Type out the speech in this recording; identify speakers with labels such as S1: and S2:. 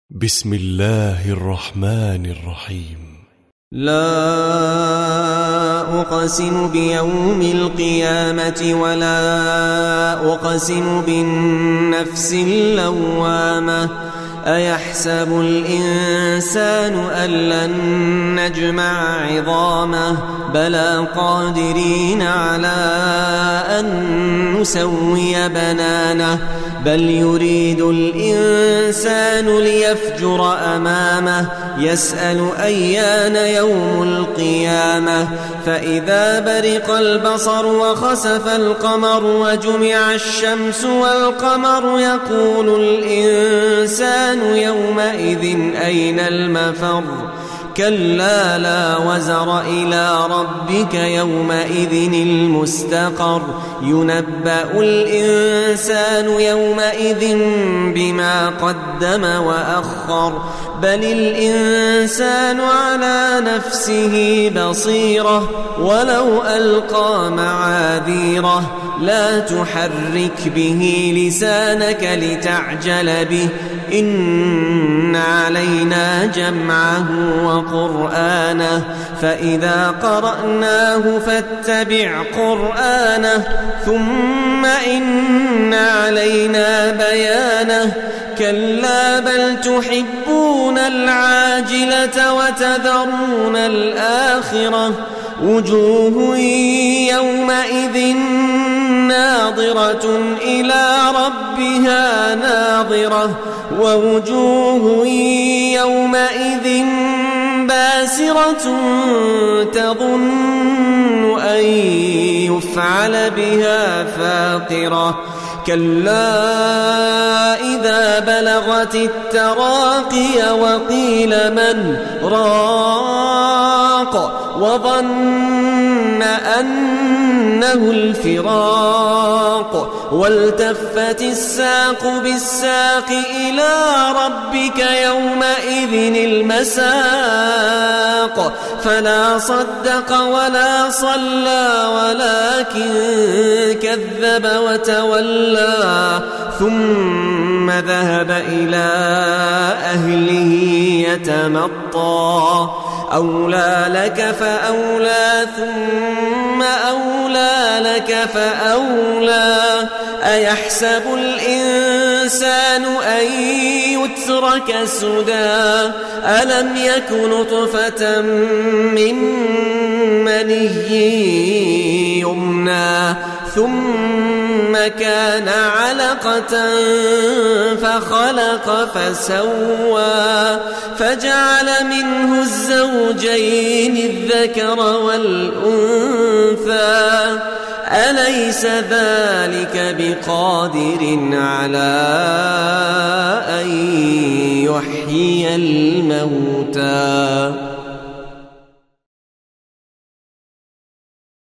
S1: بسم الله الرحمن الرحيم.
S2: لا أقسم بيوم القيامة ولا أقسم بالنفس اللوامة أيحسب الإنسان أن لن نجمع عظامه بلى قادرين على أن نسوي بنانه بل يريد الإنسان ليفجر أمامه يسأل أيان يوم القيامة فإذا برق البصر وخسف القمر وجمع الشمس والقمر يقول الإنسان يومئذ أين المفر كلا لا وزر إلى ربك يومئذ المستقر ينبأ الإنسان يومئذ بما قدم وأخر بل الإنسان على نفسه بصيرة ولو ألقى معاذيره لا تحرك به لسانك لتعجل به إن علينا جمعه وقرآنه فإذا قرأناه فاتبع قرآنه ثم إن علينا بيانه كلا بل تحبون العاجلة وتذرون الآخرة وجوه يومئذ ناظرة إلى ربها ناظرة ووجوه يومئذ باسرة تظن أن يفعل بها فاقرة كلا إذا بلغت التراقي وقيل من راق وظن أنه الفراق والتفت الساق بالساق إلى ربك يومئذ المساق فلا صدق ولا صلى ولكن كذب وتولى ثم ذهب إلى أهله يتمطى أولى لك فأولى ثم أولى لك فأولى أيحسب الإنسان أن يترك سدى ألم يك نطفة من مني يمنى ثم كان علقة فخلق فسوى فجعل منه الزوجين الذكر والأنثى أليس ذلك بقادر على أن يحيي الموتى